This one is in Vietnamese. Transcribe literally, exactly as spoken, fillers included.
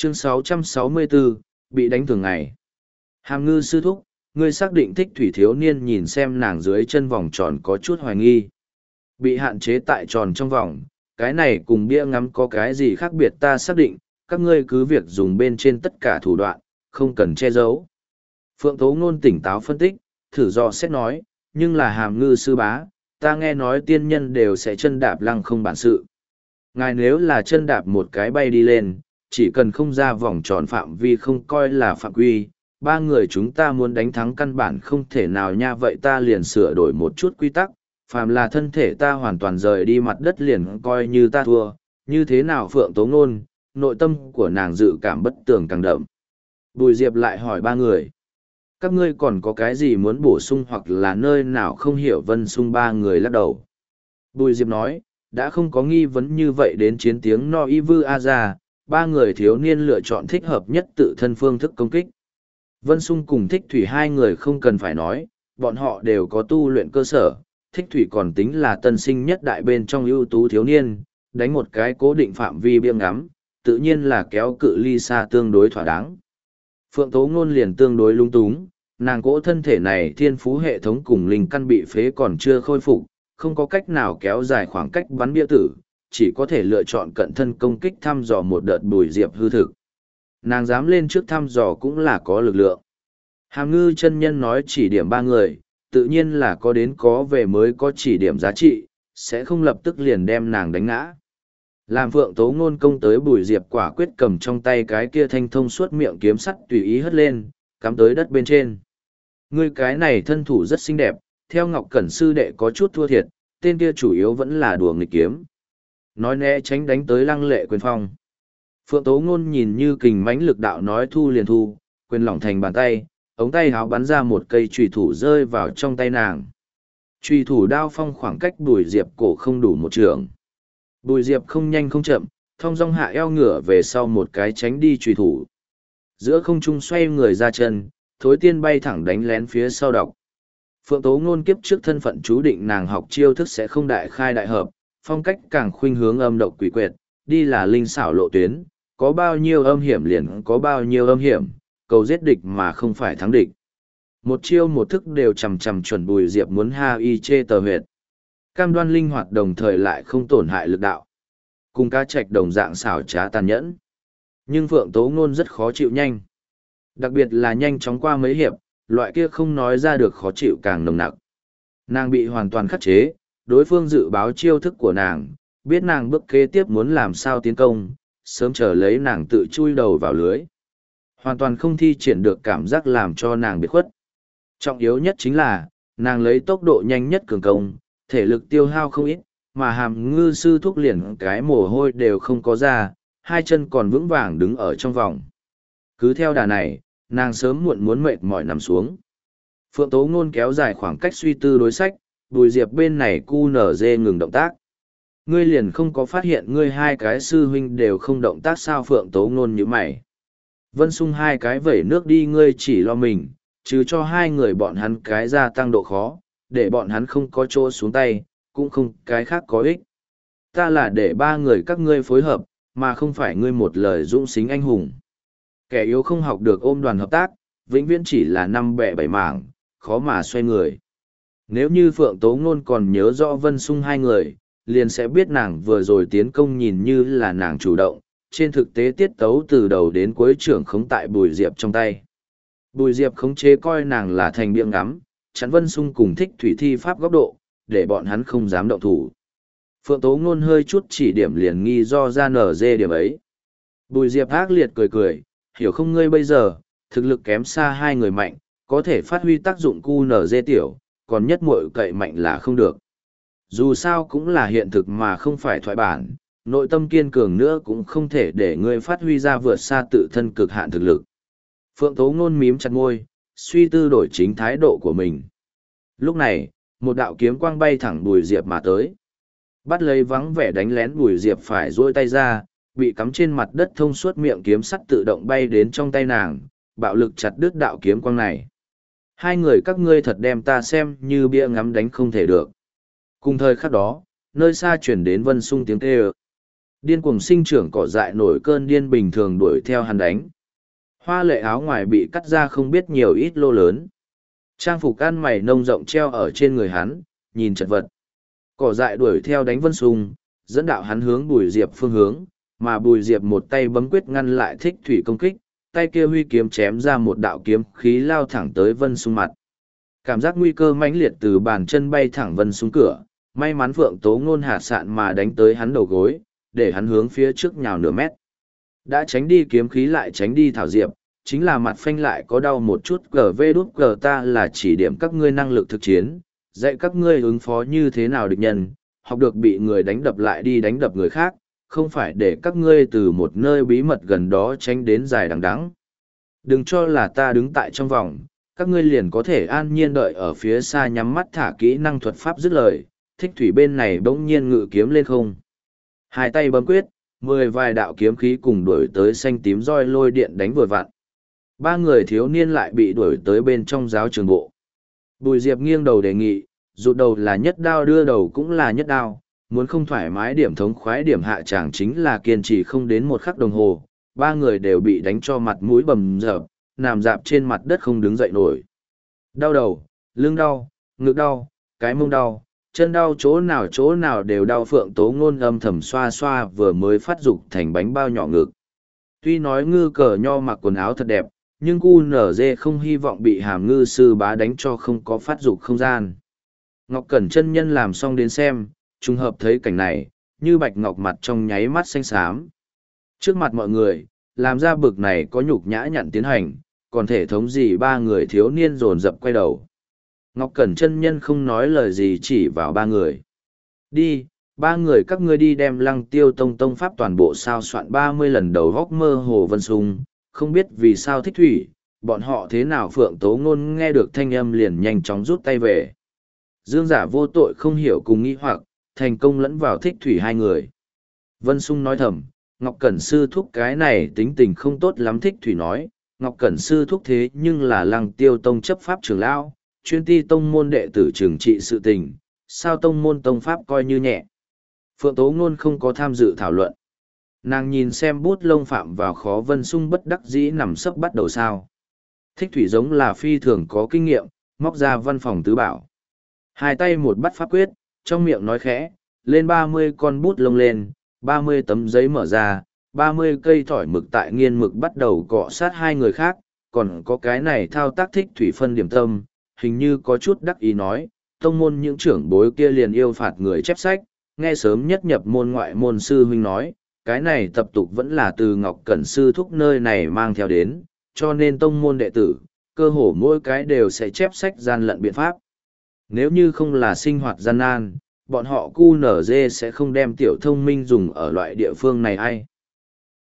Chương sáu trăm sáu mươi bốn, bị đánh thường ngày. Hàm ngư sư thúc, ngươi xác định thích thủy thiếu niên nhìn xem nàng dưới chân vòng tròn có chút hoài nghi. Bị hạn chế tại tròn trong vòng, cái này cùng bia ngắm có cái gì khác biệt ta xác định, các ngươi cứ việc dùng bên trên tất cả thủ đoạn, không cần che giấu. Phượng Tố Ngôn tỉnh táo phân tích, thử dò xét nói, nhưng là hàm ngư sư bá, ta nghe nói tiên nhân đều sẽ chân đạp lăng không bản sự. Ngài nếu là chân đạp một cái bay đi lên, chỉ cần không ra vòng tròn phạm vi không coi là phạm quy, ba người chúng ta muốn đánh thắng căn bản không thể nào nha, vậy ta liền sửa đổi một chút quy tắc, phàm là thân thể ta hoàn toàn rời đi mặt đất liền coi như ta thua, như thế nào Phượng Tố Ngôn, nội tâm của nàng dự cảm bất tường càng đậm. Bùi Diệp lại hỏi ba người, các ngươi còn có cái gì muốn bổ sung hoặc là nơi nào không hiểu? Vân Sung ba người lắc đầu. Bùi Diệp nói, đã không có nghi vấn như vậy đến chiến tiếng no y vư a ra, ba người thiếu niên lựa chọn thích hợp nhất tự thân phương thức công kích. Vân Sung cùng Thích Thủy hai người không cần phải nói, bọn họ đều có tu luyện cơ sở, Thích Thủy còn tính là tân sinh nhất đại bên trong ưu tú thiếu niên, đánh một cái cố định phạm vi biếng ngắm, tự nhiên là kéo cự ly xa tương đối thỏa đáng. Phượng Tố Ngôn liền tương đối lung túng, nàng cỗ thân thể này thiên phú hệ thống cùng linh căn bị phế còn chưa khôi phục, không có cách nào kéo dài khoảng cách bắn bia tử, chỉ có thể lựa chọn cận thân công kích thăm dò một đợt Bùi Diệp hư thực. Nàng dám lên trước thăm dò cũng là có lực lượng. Hàm ngư chân nhân nói chỉ điểm ba người, tự nhiên là có đến có về mới có chỉ điểm giá trị, sẽ không lập tức liền đem nàng đánh ngã. Làm Phượng Tố Ngôn công tới Bùi Diệp quả quyết cầm trong tay cái kia thanh thông suốt miệng kiếm sắt tùy ý hất lên, cắm tới đất bên trên. Ngươi cái này thân thủ rất xinh đẹp, theo Ngọc Cẩn sư đệ có chút thua thiệt, tên kia chủ yếu vẫn là đùa nghịch kiếm. Nói né tránh đánh tới Lăng Lệ quyền phong. Phượng Tố Ngôn nhìn như kình mãnh lực đạo nói thu liền thu, quyền lỏng thành bàn tay, ống tay háo bắn ra một cây chùy thủ rơi vào trong tay nàng. Chùy thủ đao phong khoảng cách Bùi Diệp cổ không đủ một trường. Bùi Diệp không nhanh không chậm, thong dong hạ eo ngửa về sau một cái tránh đi chùy thủ. Giữa không trung xoay người ra chân, thối tiên bay thẳng đánh lén phía sau độc. Phượng Tố Ngôn kiếp trước thân phận chú định nàng học chiêu thức sẽ không đại khai đại hợp, phong cách càng khuynh hướng âm độc quỷ quyệt, đi là linh xảo lộ tuyến, có bao nhiêu âm hiểm liền có bao nhiêu âm hiểm, cầu giết địch mà không phải thắng địch. Một chiêu một thức đều chầm chầm chuẩn Bùi Diệp muốn ha y chê tờ huyệt. Cam đoan linh hoạt đồng thời lại không tổn hại lực đạo. Cùng cá trạch đồng dạng xảo trá tàn nhẫn. Nhưng Phượng Tố Ngôn rất khó chịu nhanh. Đặc biệt là nhanh chóng qua mấy hiệp, loại kia không nói ra được khó chịu càng nồng nặc. Nàng bị hoàn toàn khắc chế, đối phương dự báo chiêu thức của nàng, biết nàng bước kế tiếp muốn làm sao tiến công, sớm chờ lấy nàng tự chui đầu vào lưới. Hoàn toàn không thi triển được cảm giác làm cho nàng biệt khuất. Trọng yếu nhất chính là, nàng lấy tốc độ nhanh nhất cường công, thể lực tiêu hao không ít, mà hàm ngư sư thúc liền cái mồ hôi đều không có ra, hai chân còn vững vàng đứng ở trong vòng. Cứ theo đà này, nàng sớm muộn muốn mệt mỏi nằm xuống. Phượng Tố Ngôn kéo dài khoảng cách suy tư đối sách, Bùi Diệp bên này cu nở dê ngừng động tác. Ngươi liền không có phát hiện ngươi hai cái sư huynh đều không động tác sao? Phượng Tố Ngôn như mày. Vân Sung hai cái vẩy nước đi, ngươi chỉ lo mình, chứ cho hai người bọn hắn cái gia tăng độ khó, để bọn hắn không có chỗ xuống tay, cũng không cái khác có ích. Ta là để ba người các ngươi phối hợp, mà không phải ngươi một lời dũng xính anh hùng. Kẻ yếu không học được ôm đoàn hợp tác, vĩnh viễn chỉ là năm bẹ bảy mảng, khó mà xoay người. Nếu như Phượng Tố Ngôn còn nhớ rõ Vân Sung hai người, liền sẽ biết nàng vừa rồi tiến công nhìn như là nàng chủ động, trên thực tế tiết tấu từ đầu đến cuối trưởng khống tại Bùi Diệp trong tay. Bùi Diệp khống chế coi nàng là thành biếng ngắm, chắn Vân Sung cùng Thích Thủy thi pháp góc độ, để bọn hắn không dám động thủ. Phượng Tố Ngôn hơi chút chỉ điểm liền nghi do ra nở dê điểm ấy. Bùi Diệp ác liệt cười cười, hiểu không ngươi bây giờ, thực lực kém xa hai người mạnh, có thể phát huy tác dụng cu nở dê tiểu, còn nhất muội cậy mạnh là không được. Dù sao cũng là hiện thực mà không phải thoại bản, nội tâm kiên cường nữa cũng không thể để ngươi phát huy ra vượt xa tự thân cực hạn thực lực. Phượng Tố Ngôn mím chặt môi, suy tư đổi chính thái độ của mình. Lúc này, một đạo kiếm quang bay thẳng Bùi Diệp mà tới. Bắt lấy vắng vẻ đánh lén Bùi Diệp phải duỗi tay ra, bị cắm trên mặt đất thông suốt miệng kiếm sắt tự động bay đến trong tay nàng, bạo lực chặt đứt đạo kiếm quang này. Hai người các ngươi thật đem ta xem như bia ngắm đánh không thể được. Cùng thời khắc đó, nơi xa chuyển đến Vân Sung tiếng kêu. Điên cuồng sinh trưởng cỏ dại nổi cơn điên bình thường đuổi theo hắn đánh. Hoa lệ áo ngoài bị cắt ra không biết nhiều ít lô lớn. Trang phục ăn mày nông rộng treo ở trên người hắn, nhìn chật vật. Cỏ dại đuổi theo đánh Vân Sung, dẫn đạo hắn hướng Bùi Diệp phương hướng, mà Bùi Diệp một tay bấm quyết ngăn lại Thích Thủy công kích, tay kia huy kiếm chém ra một đạo kiếm khí lao thẳng tới Vân Sung mặt. Cảm giác nguy cơ mãnh liệt từ bàn chân bay thẳng Vân Sung cửa, may mắn Phượng Tố Ngôn hạt sạn mà đánh tới hắn đầu gối, để hắn hướng phía trước nhào nửa mét. Đã tránh đi kiếm khí lại tránh đi thảo diệp, chính là mặt phanh lại có đau một chút. Gờ vê đút gờ ta là chỉ điểm các ngươi năng lực thực chiến, dạy các ngươi ứng phó như thế nào địch nhân, học được bị người đánh đập lại đi đánh đập người khác, không phải để các ngươi từ một nơi bí mật gần đó tránh đến dài đằng đẵng. Đừng cho là ta đứng tại trong vòng, các ngươi liền có thể an nhiên đợi ở phía xa nhắm mắt thả kỹ năng thuật pháp dứt lời. Thích Thủy bên này bỗng nhiên ngự kiếm lên không. Hai tay bấm quyết, mười vài đạo kiếm khí cùng đuổi tới xanh tím roi lôi điện đánh vừa vặn. Ba người thiếu niên lại bị đuổi tới bên trong giáo trường bộ. Bùi Diệp nghiêng đầu đề nghị, rụt đầu là nhất đao đưa đầu cũng là nhất đao, muốn không thoải mái điểm thống khoái điểm hạ tràng chính là kiên trì không đến một khắc đồng hồ. Ba người đều bị đánh cho mặt mũi bầm dập, nằm dạp trên mặt đất không đứng dậy nổi. Đau đầu, lưng đau, ngực đau, cái mông đau, chân đau, chỗ nào chỗ nào đều đau. Phượng Tố Ngôn âm thầm xoa xoa vừa mới phát dục thành bánh bao nhỏ ngực. Tuy nói ngư cờ nho mặc quần áo thật đẹp, nhưng cu nở dê không hy vọng bị Hàm Ngư sư bá đánh cho không có phát dục không gian. Ngọc Cẩn chân nhân làm xong đến xem, trùng hợp thấy cảnh này, như bạch ngọc mặt trong nháy mắt xanh xám. Trước mặt mọi người, làm ra bực này có nhục nhã nhặn tiến hành, còn thể thống gì ba người thiếu niên dồn dập quay đầu. Ngọc Cẩn chân nhân không nói lời gì chỉ vào ba người. Đi, ba người các ngươi đi đem Lăng Tiêu Tông tông pháp toàn bộ sao soạn ba mươi lần đầu góc mơ hồ Vân Sung, không biết vì sao Thích Thủy, bọn họ thế nào. Phượng Tố Ngôn nghe được thanh âm liền nhanh chóng rút tay về. Dương Giả vô tội không hiểu cùng nghi hoặc, thành công lẫn vào Thích Thủy hai người. Vân Sung nói thầm, Ngọc Cẩn sư thúc cái này tính tình không tốt lắm. Thích Thủy nói, Ngọc Cẩn sư thúc thế nhưng là Lăng Tiêu Tông chấp pháp trưởng lão, chuyên ti tông môn đệ tử trừng trị sự tình, sao tông môn tông pháp coi như nhẹ. Phượng Tố Ngôn không có tham dự thảo luận. Nàng nhìn xem bút lông phạm vào khó. Vân Sung bất đắc dĩ nằm sấp bắt đầu sao. Thích Thủy giống là phi thường có kinh nghiệm, móc ra văn phòng tứ bảo. Hai tay một bắt pháp quyết, trong miệng nói khẽ, lên ba mươi con bút lông lên, ba mươi tấm giấy mở ra, ba mươi cây thỏi mực tại nghiên mực bắt đầu cọ sát hai người khác, còn có cái này thao tác Thích Thủy phân điểm tâm, hình như có chút đắc ý nói, tông môn những trưởng bối kia liền yêu phạt người chép sách, nghe sớm nhất nhập môn ngoại môn sư huynh nói, cái này tập tục vẫn là từ Ngọc Cẩn sư thúc nơi này mang theo đến, cho nên tông môn đệ tử, cơ hồ mỗi cái đều sẽ chép sách gian lận biện pháp. Nếu như không là sinh hoạt gian nan, bọn họ cu nở dê sẽ không đem tiểu thông minh dùng ở loại địa phương này ai.